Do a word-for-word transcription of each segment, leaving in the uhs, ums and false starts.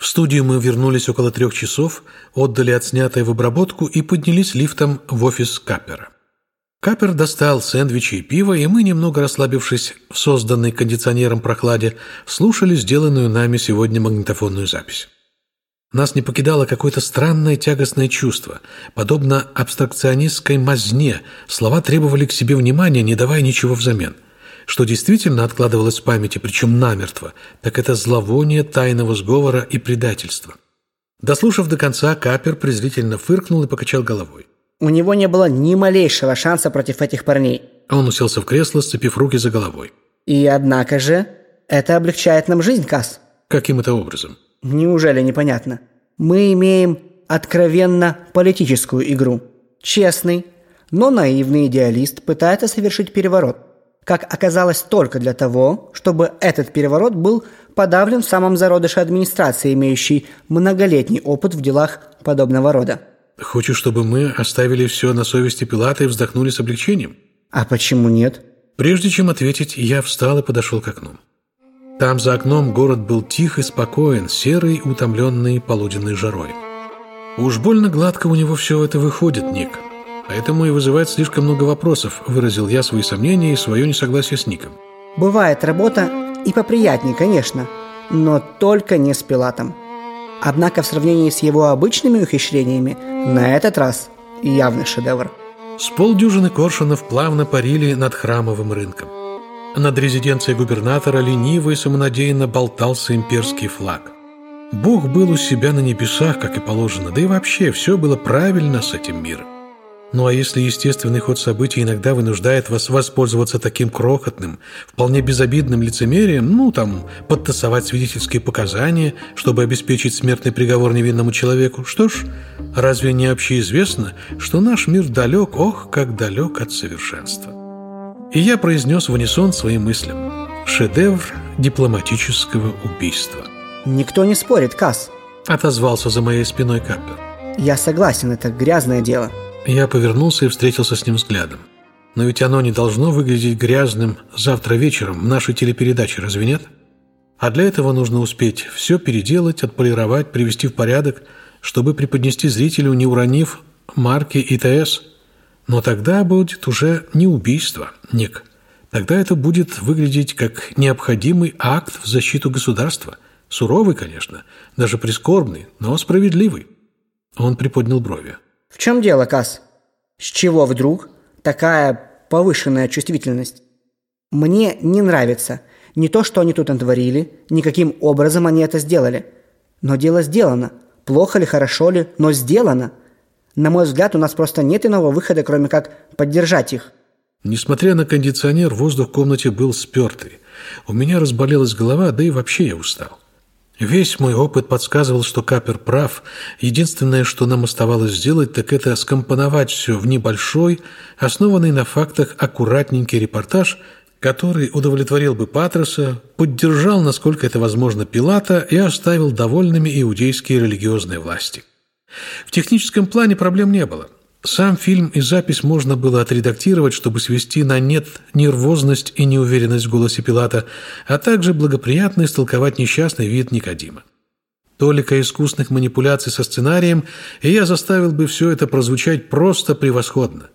В студию мы вернулись около трех часов, отдали отснятое в обработку и поднялись лифтом в офис Каппера. Каппер достал сэндвичи и пиво, и мы, немного расслабившись в созданной кондиционером прохладе, слушали сделанную нами сегодня магнитофонную запись. Нас не покидало какое-то странное тягостное чувство. Подобно абстракционистской мазне, слова требовали к себе внимания, не давая ничего взамен. Что действительно откладывалось в памяти, причем намертво, так это зловоние тайного сговора и предательства. Дослушав до конца, Каппер презрительно фыркнул и покачал головой. У него не было ни малейшего шанса против этих парней. Он уселся в кресло, сцепив руки за головой. И однако же, это облегчает нам жизнь, Касс. Каким это образом? Неужели непонятно? Мы имеем откровенно политическую игру. Честный, но наивный идеалист пытается совершить переворот. Как оказалось, только для того, чтобы этот переворот был подавлен в самом зародыше администрации, имеющей многолетний опыт в делах подобного рода. Хочешь, чтобы мы оставили все на совести Пилата и вздохнули с облегчением? А почему нет? Прежде чем ответить, я встал и подошел к окну. Там за окном город был тих и спокоен, серый, утомленный полуденной жарой. Уж больно гладко у него все это выходит, Ник. Поэтому и вызывает слишком много вопросов, выразил я свои сомнения и свое несогласие с Ником. Бывает работа и поприятнее, конечно, но только не с Пилатом. Однако в сравнении с его обычными ухищрениями, на этот раз явный шедевр. С полдюжины коршунов плавно парили над храмовым рынком. Над резиденцией губернатора лениво и самонадеянно болтался имперский флаг. Бог был у себя на небесах, как и положено, да и вообще все было правильно с этим миром. Ну а если естественный ход событий иногда вынуждает вас воспользоваться таким крохотным, вполне безобидным лицемерием, ну там, подтасовать свидетельские показания, чтобы обеспечить смертный приговор невинному человеку, что ж, разве не общеизвестно, что наш мир далек, ох, как далек от совершенства? И я произнес в унисон своим мыслям: шедевр дипломатического убийства. Никто не спорит, Касс. Отозвался за моей спиной Каппер. Я согласен, это грязное дело. Я повернулся и встретился с ним взглядом. Но ведь оно не должно выглядеть грязным завтра вечером в нашей телепередаче, разве нет? А для этого нужно успеть все переделать, отполировать, привести в порядок, чтобы преподнести зрителю, не уронив марки И Т С. Но тогда будет уже не убийство, Ник. Тогда это будет выглядеть как необходимый акт в защиту государства. Суровый, конечно, даже прискорбный, но справедливый. Он приподнял брови. В чем дело, Касс? С чего вдруг такая повышенная чувствительность? Мне не нравится не то, что они тут натворили, ни каким образом они это сделали. Но дело сделано. Плохо ли, хорошо ли, но сделано. На мой взгляд, у нас просто нет иного выхода, кроме как поддержать их. Несмотря на кондиционер, воздух в комнате был спертый. У меня разболелась голова, да и вообще я устал. Весь мой опыт подсказывал, что Каппер прав. Единственное, что нам оставалось сделать, так это скомпоновать все в небольшой, основанный на фактах аккуратненький репортаж, который удовлетворил бы Патроса, поддержал, насколько это возможно, Пилата и оставил довольными иудейские религиозные власти. В техническом плане проблем не было. Сам фильм и запись можно было отредактировать, чтобы свести на нет нервозность и неуверенность в голосе Пилата, а также благоприятно истолковать несчастный вид Никодима. Толика искусных манипуляций со сценарием, и я заставил бы все это прозвучать просто превосходно.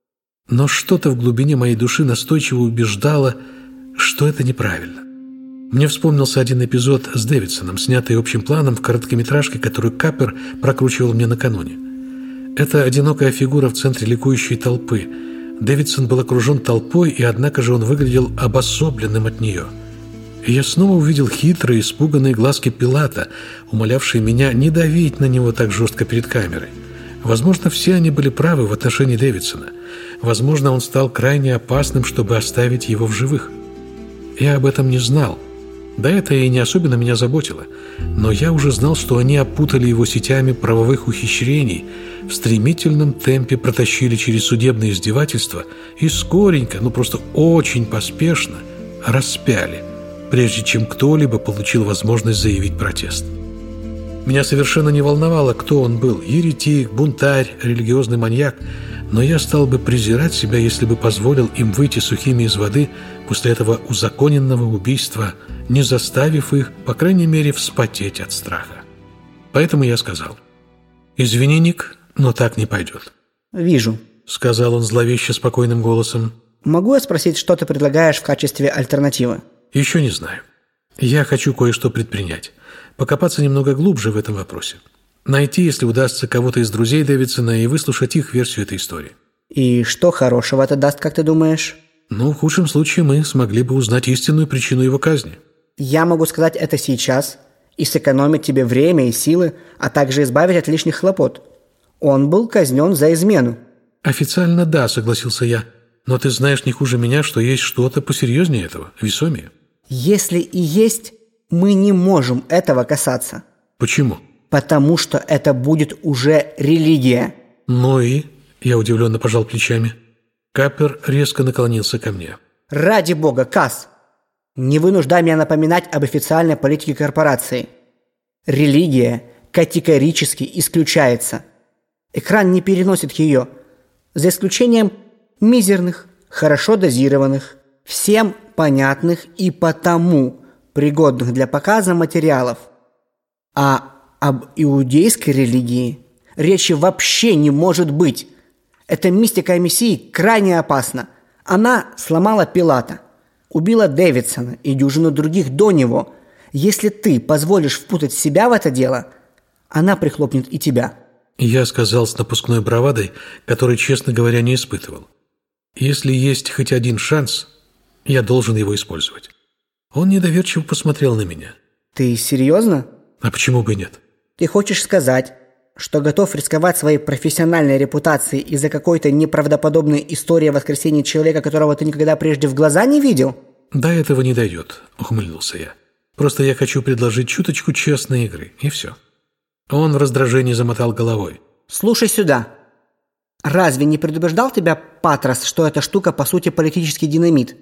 Но что-то в глубине моей души настойчиво убеждало, что это неправильно. Мне вспомнился один эпизод с Дэвидсоном, снятый общим планом в короткометражке, которую Каппер прокручивал мне накануне. Это одинокая фигура в центре ликующей толпы. Дэвидсон был окружен толпой, и однако же он выглядел обособленным от нее. И я снова увидел хитрые, испуганные глазки Пилата, умолявшие меня не давить на него так жестко перед камерой. Возможно, все они были правы в отношении Дэвидсона. Возможно, он стал крайне опасным, чтобы оставить его в живых. Я об этом не знал. Да это и не особенно меня заботило. Но я уже знал, что они опутали его сетями правовых ухищрений, в стремительном темпе протащили через судебное издевательство и скоренько, ну просто очень поспешно распяли, прежде чем кто-либо получил возможность заявить протест. Меня совершенно не волновало, кто он был – еретик, бунтарь, религиозный маньяк, но я стал бы презирать себя, если бы позволил им выйти сухими из воды после этого узаконенного убийства, не заставив их, по крайней мере, вспотеть от страха. Поэтому я сказал: «Извини, Ник, но так не пойдет». «Вижу», — сказал он зловеще спокойным голосом. «Могу я спросить, что ты предлагаешь в качестве альтернативы?» «Еще не знаю. Я хочу кое-что предпринять. Покопаться немного глубже в этом вопросе. Найти, если удастся, кого-то из друзей Дэвидсона и выслушать их версию этой истории». «И что хорошего это даст, как ты думаешь?» «Ну, в худшем случае мы смогли бы узнать истинную причину его казни». «Я могу сказать это сейчас и сэкономить тебе время и силы, а также избавить от лишних хлопот. Он был казнен за измену». «Официально да», — согласился я. «Но ты знаешь не хуже меня, что есть что-то посерьезнее этого, весомее». «Если и есть, мы не можем этого касаться». «Почему?» «Потому что это будет уже религия». «Ну и?» — я удивленно пожал плечами. Каппер резко наклонился ко мне. «Ради бога, Касс, не вынуждай меня напоминать об официальной политике корпорации. Религия категорически исключается. Экран не переносит ее, за исключением мизерных, хорошо дозированных, всем понятных и потому пригодных для показа материалов. А об иудейской религии речи вообще не может быть. Эта мистика Мессии крайне опасна. Она сломала Пилата, убила Дэвидсона и дюжину других до него. Если ты позволишь впутать себя в это дело, она прихлопнет и тебя». Я сказал с напускной бравадой, который, честно говоря, не испытывал. Если есть хоть один шанс, я должен его использовать. Он недоверчиво посмотрел на меня. «Ты серьезно?» «А почему бы и нет?» «Ты хочешь сказать, что готов рисковать своей профессиональной репутацией из-за какой-то неправдоподобной истории о воскресении человека, которого ты никогда прежде в глаза не видел?» «До этого не дойдет», — ухмыльнулся я. «Просто я хочу предложить чуточку честной игры, и все». Он в раздражении замотал головой. «Слушай сюда. Разве не предупреждал тебя Патрос, что эта штука по сути политический динамит?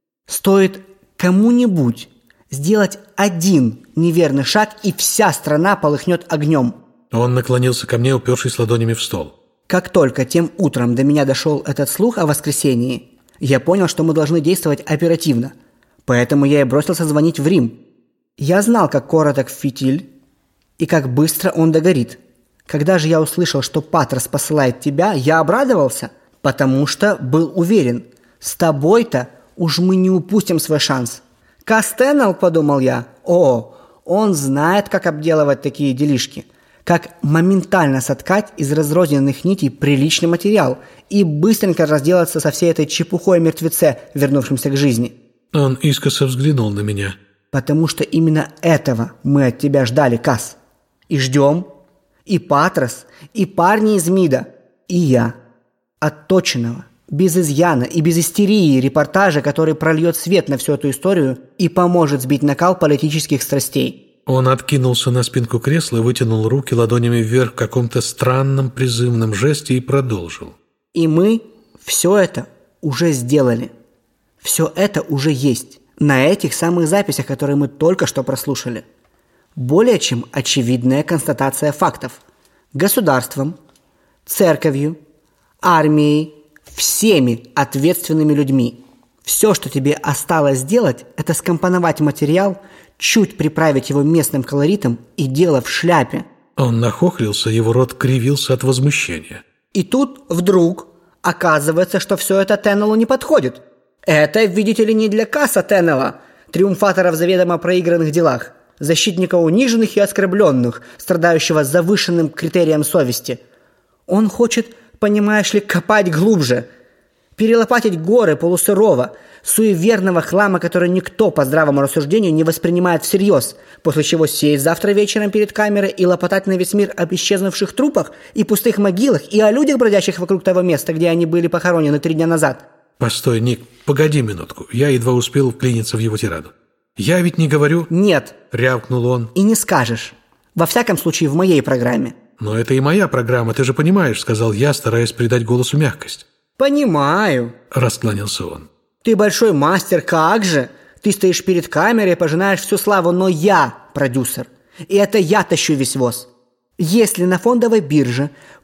Стоит кому-нибудь сделать один неверный шаг, и вся страна полыхнет огнем». Он наклонился ко мне, упершись ладонями в стол. «Как только тем утром до меня дошел этот слух о воскресении, я понял, что мы должны действовать оперативно. Поэтому я и бросился звонить в Рим. Я знал, как короток фитиль и как быстро он догорит. Когда же я услышал, что Патрос посылает тебя, я обрадовался, потому что был уверен, с тобой-то уж мы не упустим свой шанс. Кастеннел, подумал я, о, он знает, как обделывать такие делишки, как моментально соткать из разрозненных нитей приличный материал и быстренько разделаться со всей этой чепухой о мертвеце, вернувшемся к жизни». Он искоса взглянул на меня. «Потому что именно этого мы от тебя ждали, Касс. И ждем. И Патрос, и парни из МИДа, и я. Отточенного, без изъяна и без истерии репортажа, который прольет свет на всю эту историю и поможет сбить накал политических страстей». Он откинулся на спинку кресла, вытянул руки ладонями вверх в каком-то странном призывном жесте и продолжил. «И мы все это уже сделали. Все это уже есть на этих самых записях, которые мы только что прослушали. Более чем очевидная констатация фактов. Государством, церковью, армией, всеми ответственными людьми. Все, что тебе осталось сделать, это скомпоновать материал, чуть приправить его местным колоритом, и дело в шляпе». Он нахохлился, его рот кривился от возмущения. И тут вдруг оказывается, что все это Теннеллу не подходит. Это, видите ли, не для Касса Теннелла, триумфатора в заведомо проигранных делах, защитника униженных и оскорбленных, страдающего завышенным критерием совести. Он хочет, понимаешь ли, копать глубже, перелопатить горы полусырого, суеверного хлама, который никто по здравому рассуждению не воспринимает всерьез, после чего сесть завтра вечером перед камерой и лопотать на весь мир об исчезнувших трупах и пустых могилах и о людях, бродящих вокруг того места, где они были похоронены три дня назад. «Постой, Ник, погоди минутку. Я едва успел вклиниться в его тираду. Я ведь не говорю...» «Нет», — рявкнул он. «И не скажешь. Во всяком случае, в моей программе». «Но это и моя программа, ты же понимаешь», — сказал я, стараясь придать голосу мягкость. «Понимаю», — раскланялся он. «Ты большой мастер, как же? Ты стоишь перед камерой, пожинаешь всю славу, но я продюсер. И это я тащу весь воз. Если на фондовой бирже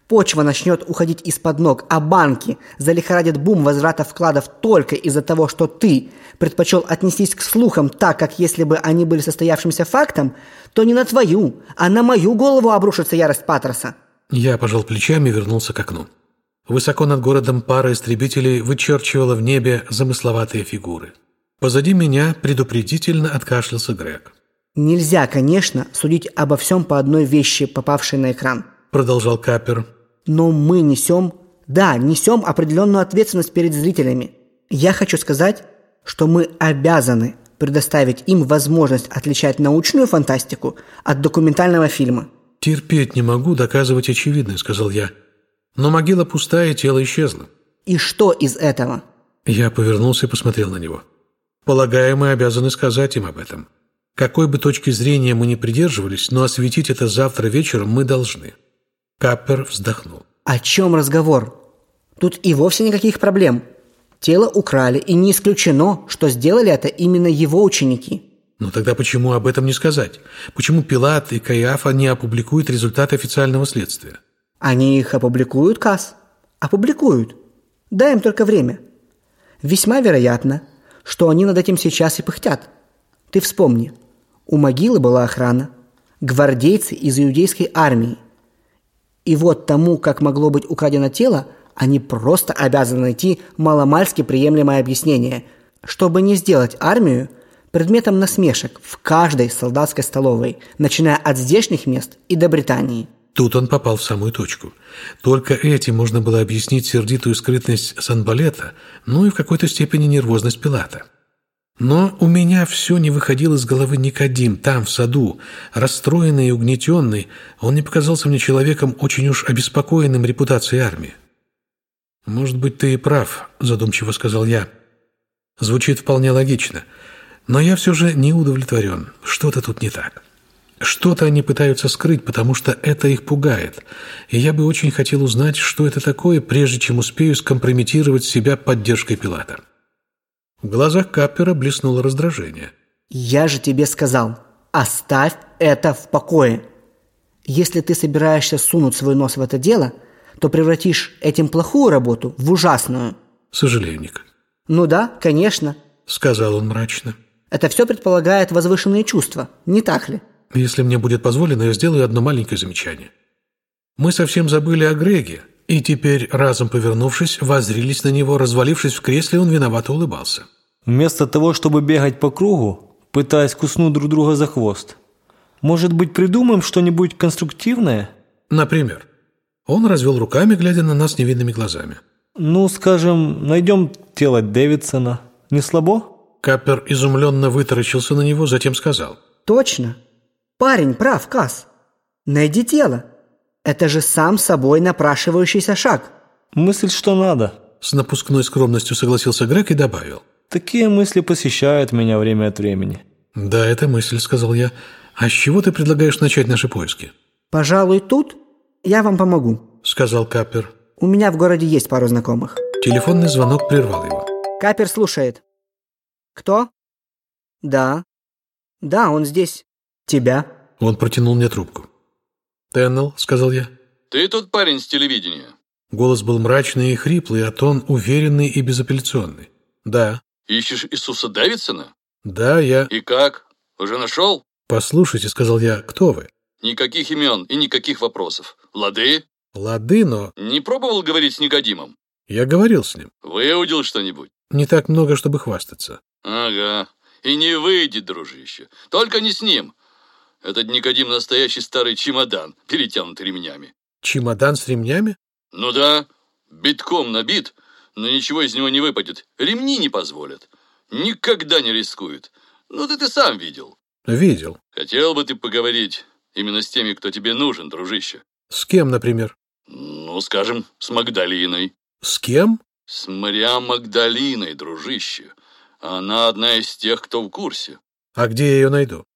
почва начнет уходить из-под ног, а банки залихорадят бум возврата вкладов только из-за того, что ты предпочел отнестись к слухам так, как если бы они были состоявшимся фактом, то не на твою, а на мою голову обрушится ярость Паттерса. Я пожал плечами и вернулся к окну. Высоко над городом пара истребителей вычерчивала в небе замысловатые фигуры. Позади меня предупредительно откашлялся Грег. «Нельзя, конечно, судить обо всем по одной вещи, попавшей на экран», — продолжал Каппер. «Но мы несем, да, несем определенную ответственность перед зрителями. Я хочу сказать, что мы обязаны предоставить им возможность отличать научную фантастику от документального фильма». «Терпеть не могу доказывать очевидное», — сказал я. «Но могила пустая, тело исчезло». «И что из этого?» Я повернулся и посмотрел на него. «Полагаю, мы обязаны сказать им об этом. Какой бы точки зрения мы ни придерживались, но осветить это завтра вечером мы должны». Каппер вздохнул. «О чем разговор? Тут и вовсе никаких проблем. Тело украли, и не исключено, что сделали это именно его ученики». «Ну тогда почему об этом не сказать? Почему Пилат и Каиафа не опубликуют результаты официального следствия?» «Они их опубликуют, Касс. Опубликуют. Дай им только время. Весьма вероятно, что они над этим сейчас и пыхтят. Ты вспомни, у могилы была охрана, гвардейцы из иудейской армии. И вот тому, как могло быть украдено тело, они просто обязаны найти маломальски приемлемое объяснение, чтобы не сделать армию предметом насмешек в каждой солдатской столовой, начиная от здешних мест и до Британии». Тут он попал в самую точку. Только этим можно было объяснить сердитую скрытность Санбалета, ну и в какой-то степени нервозность Пилата. Но у меня все не выходило из головы Никодим, там, в саду, расстроенный и угнетенный, он не показался мне человеком, очень уж обеспокоенным репутацией армии. «Может быть, ты и прав», – задумчиво сказал я. Звучит вполне логично, но я все же не удовлетворен. Что-то тут не так. Что-то они пытаются скрыть, потому что это их пугает, и я бы очень хотел узнать, что это такое, прежде чем успею скомпрометировать себя поддержкой Пилата. В глазах Каппера блеснуло раздражение. «Я же тебе сказал, оставь это в покое. Если ты собираешься сунуть свой нос в это дело, то превратишь этим плохую работу в ужасную». «Сожалею, Ник». «Ну да, конечно», — сказал он мрачно. «Это все предполагает возвышенные чувства, не так ли?» «Если мне будет позволено, я сделаю одно маленькое замечание. Мы совсем забыли о Греге, и теперь, разом повернувшись, воззрились на него, развалившись в кресле, он виновато улыбался». «Вместо того, чтобы бегать по кругу, пытаясь куснуть друг друга за хвост, может быть, придумаем что-нибудь конструктивное?» «Например?» Он развел руками, глядя на нас невинными глазами. «Ну, скажем, найдем тело Дэвидсона. Не слабо?» Каппер изумленно вытаращился на него, затем сказал. «Точно. Парень прав, Касс. Найди тело. Это же сам собой напрашивающийся шаг». «Мысль, что надо». С напускной скромностью согласился Грег и добавил. «Такие мысли посещают меня время от времени». «Да, это мысль», — сказал я. «А с чего ты предлагаешь начать наши поиски?» «Пожалуй, тут я вам помогу», — сказал Каппер. «У меня в городе есть пару знакомых». Телефонный звонок прервал его. Каппер слушает. «Кто?» «Да. Да, он здесь. Тебя?» Он протянул мне трубку. «Теннелл», — сказал я. «Ты тот парень с телевидения?» Голос был мрачный и хриплый, а тон уверенный и безапелляционный. «Да». «Ищешь Иисуса Дэвидсона?» «Да, я...» «И как? Уже нашел?» «Послушайте», — сказал я, — «кто вы?» «Никаких имен и никаких вопросов. Лады?» «Лады, но...» «Не пробовал говорить с Никодимом?» «Я говорил с ним». «Выудил что-нибудь?» «Не так много, чтобы хвастаться». «Ага. И не выйдет, дружище. Только не с ним. Этот Никодим настоящий старый чемодан, перетянутый ремнями». «Чемодан с ремнями?» «Ну да. Битком набит, но ничего из него не выпадет. Ремни не позволят. Никогда не рискует. Ну да ты сам видел». «Видел». «Хотел бы ты поговорить именно с теми, кто тебе нужен, дружище». «С кем, например?» «Ну, скажем, с Магдалиной». «С кем?» «С Мариам Магдалиной, дружище. Она одна из тех, кто в курсе». «А где я ее найду?»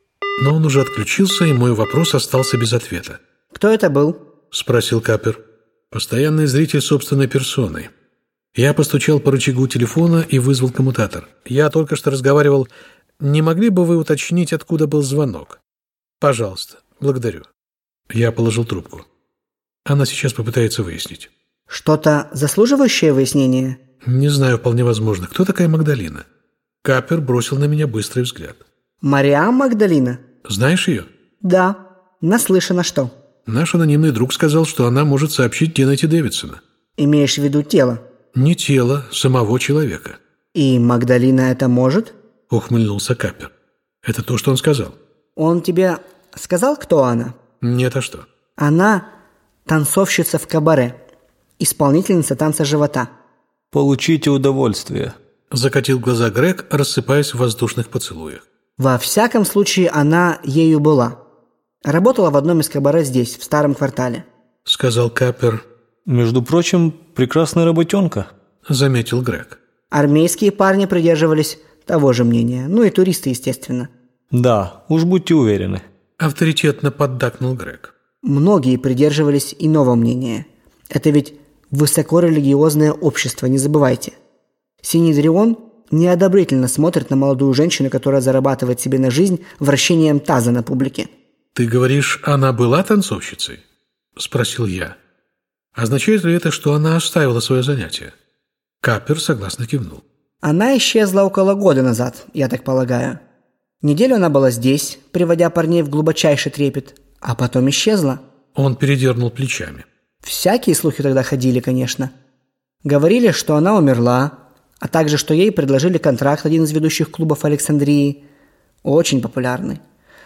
Но он уже отключился, и мой вопрос остался без ответа. «Кто это был?» – спросил Каппер. «Постоянный зритель собственной персоной». Я постучал по рычагу телефона и вызвал коммутатор. «Я только что разговаривал. Не могли бы вы уточнить, откуда был звонок?» «Пожалуйста, благодарю». Я положил трубку. Она сейчас попытается выяснить. Что-то заслуживающее выяснения? Не знаю, вполне возможно. Кто такая Магдалина? Капер бросил на меня быстрый взгляд. Мариам Магдалина? Знаешь ее? Да. Наслышана что? Наш анонимный друг сказал, что она может сообщить, где найти Дэвидсона. Имеешь в виду тело? Не тело, самого человека. И Магдалина это может? Ухмыльнулся Капер. Это то, что он сказал. Он тебе сказал, кто она? Нет, а что? Она танцовщица в кабаре. Исполнительница танца живота. Получите удовольствие. Закатил глаза Грег, рассыпаясь в воздушных поцелуях. Во всяком случае, она ею была. Работала в одном из кабаре здесь, в старом квартале. Сказал Капер. Между прочим, прекрасная работенка. Заметил Грег. Армейские парни придерживались того же мнения. Ну и туристы, естественно. Да, уж будьте уверены. Авторитетно поддакнул Грег. Многие придерживались иного мнения. Это ведь высокорелигиозное общество, не забывайте. Синедрион неодобрительно смотрит на молодую женщину, которая зарабатывает себе на жизнь вращением таза на публике. «Ты говоришь, она была танцовщицей?» – спросил я. «Означает ли это, что она оставила свое занятие?» Капер согласно кивнул. Она исчезла около года назад, я так полагаю. Неделю она была здесь, приводя парней в глубочайший трепет, а потом исчезла. Он передернул плечами. Всякие слухи тогда ходили, конечно. Говорили, что она умерла, а также, что ей предложили контракт один из ведущих клубов Александрии. Очень популярный.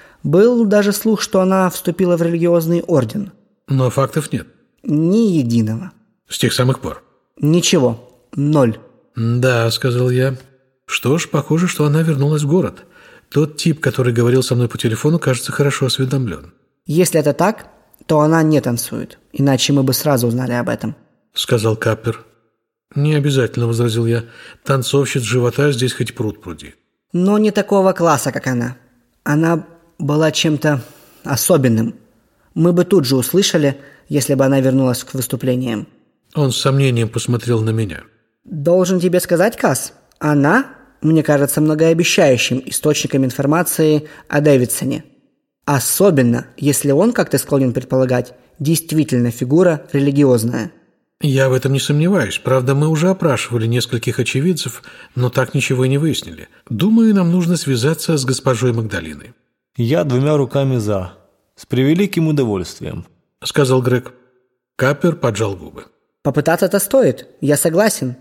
Был даже слух, что она вступила в религиозный орден. Но фактов нет. Ни единого. С тех самых пор? Ничего. Ноль. «Да», — сказал я. «Что ж, похоже, что она вернулась в город. Тот тип, который говорил со мной по телефону, кажется, хорошо осведомлен». «Если это так, то она не танцует. Иначе мы бы сразу узнали об этом», — сказал Капер. «Не обязательно», — возразил я. «Танцовщиц живота здесь хоть пруд пруди». «Но не такого класса, как она. Она была чем-то особенным. Мы бы тут же услышали, если бы она вернулась к выступлениям». Он с сомнением посмотрел на меня. «Должен тебе сказать, Касс, она, мне кажется, многообещающим источником информации о Дэвидсоне. Особенно, если он, как ты склонен предполагать, действительно фигура религиозная». «Я в этом не сомневаюсь. Правда, мы уже опрашивали нескольких очевидцев, но так ничего и не выяснили. Думаю, нам нужно связаться с госпожой Магдалиной». Я двумя руками за. С превеликим удовольствием. — сказал Грег. Капер поджал губы. «Попытаться-то стоит, я согласен.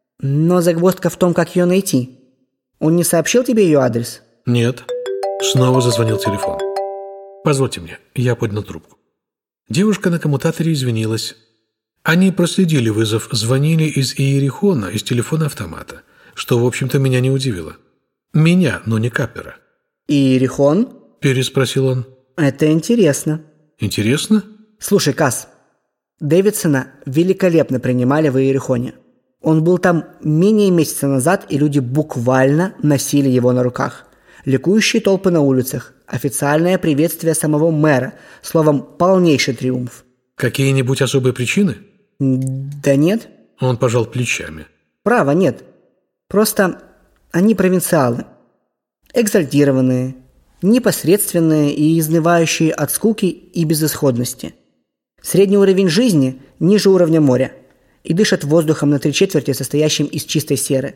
Но загвоздка в том, как ее найти. Он не сообщил тебе ее адрес?» «Нет». Снова зазвонил телефон. «Позвольте мне». Я поднял трубку. Девушка на коммутаторе извинилась. Они проследили вызов, звонили из Иерихона, из телефона автомата, что, в общем-то, меня не удивило. Меня, но не Капера. «Иерихон?» – переспросил он. «Это интересно». «Интересно?» «Слушай, Касс, Дэвидсона великолепно принимали в Иерихоне. Он был там менее месяца назад, и люди буквально носили его на руках. Ликующие толпы на улицах, официальное приветствие самого мэра, словом, полнейший триумф». «Какие-нибудь особые причины?» «Да нет». Он пожал плечами. «Право, нет. Просто они провинциалы. Экзальтированные, непосредственные и изнывающие от скуки и безысходности. Средний уровень жизни ниже уровня моря и дышат воздухом на три четверти, состоящим из чистой серы.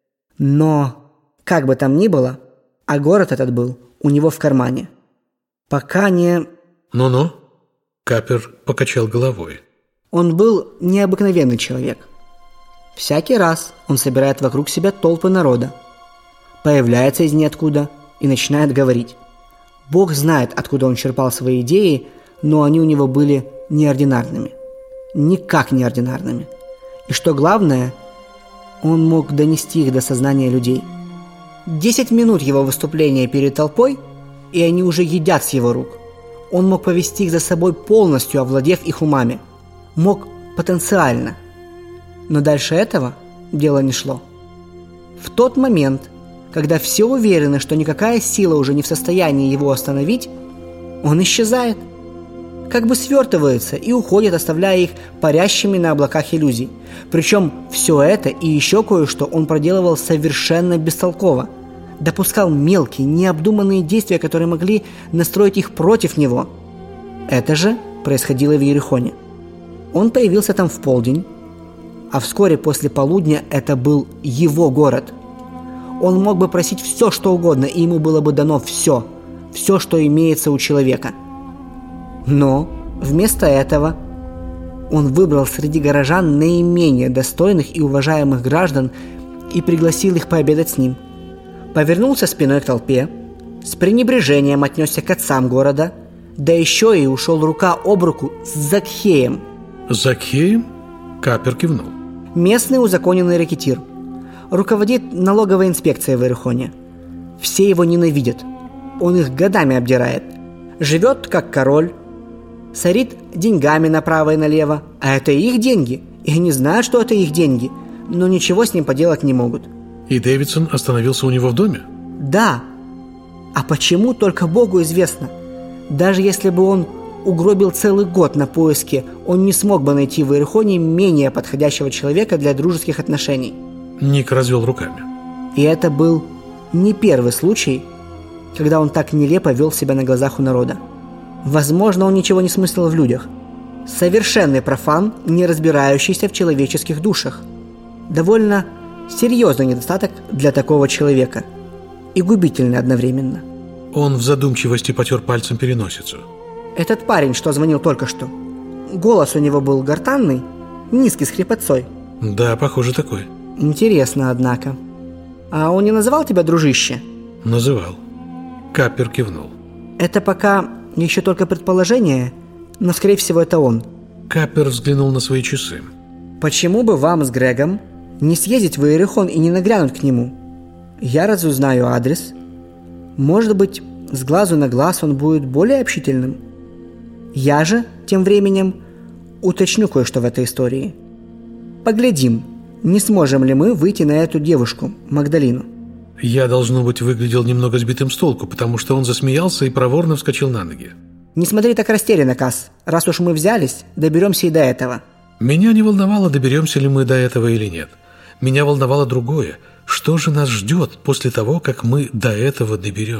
Но, как бы там ни было, а город этот был у него в кармане. Пока не...» «Ну-ну», — Капер покачал головой. «Он был необыкновенный человек. Всякий раз он собирает вокруг себя толпы народа, появляется из ниоткуда и начинает говорить. Бог знает, откуда он черпал свои идеи, но они у него были неординарными. Никак неординарными. И что главное, он мог донести их до сознания людей. Десять минут его выступления перед толпой, и они уже едят с его рук. Он мог повести их за собой полностью, овладев их умами. Мог потенциально. Но дальше этого дело не шло. В тот момент, когда все уверены, что никакая сила уже не в состоянии его остановить, он исчезает. Как бы свертывается и уходит, оставляя их парящими на облаках иллюзий. Причем все это и еще кое-что он проделывал совершенно бестолково. Допускал мелкие, необдуманные действия, которые могли настроить их против него. Это же происходило в Иерихоне. Он появился там в полдень, а вскоре после полудня это был его город. Он мог бы просить все, что угодно, и ему было бы дано все, все, что имеется у человека. Но вместо этого он выбрал среди горожан наименее достойных и уважаемых граждан и пригласил их пообедать с ним. Повернулся спиной к толпе, с пренебрежением отнесся к отцам города, да еще и ушел рука об руку с Закхеем. Закхеем? Капер кивнул. Местный узаконенный рэкетир. Руководит налоговой инспекцией в Иерихоне. Все его ненавидят. Он их годами обдирает. Живет как король. Сорит деньгами направо и налево. А это их деньги. И они знают, что это их деньги. Но ничего с ним поделать не могут. И Дэвидсон остановился у него в доме? Да. А почему, только Богу известно. Даже если бы он угробил целый год на поиске, он не смог бы найти в Иерихоне менее подходящего человека для дружеских отношений. Ник развел руками. И это был не первый случай, когда он так нелепо вел себя на глазах у народа. Возможно, он ничего не смыслил в людях. Совершенный профан, не разбирающийся в человеческих душах. Довольно серьезный недостаток для такого человека. И губительный одновременно. Он в задумчивости потер пальцем переносицу. Этот парень, что звонил только что, голос у него был гортанный, низкий, с хрипотцой. Да, похоже, такой. Интересно, однако. А он не называл тебя дружище? Называл. Капер кивнул. Это пока еще только предположение, но, скорее всего, это он. Капер взглянул на свои часы. Почему бы вам с Грегом не съездить в Иерихон и не наглянуть к нему? Я разузнаю адрес. Может быть, с глазу на глаз он будет более общительным. Я же, тем временем, уточню кое-что в этой истории. Поглядим, не сможем ли мы выйти на эту девушку, Магдалину. Я, должно быть, выглядел немного сбитым с толку, потому что он засмеялся и проворно вскочил на ноги. Не смотри так растерянно, Касс. Раз уж мы взялись, доберемся и до этого. Меня не волновало, доберемся ли мы до этого или нет. Меня волновало другое. Что же нас ждет после того, как мы до этого доберемся?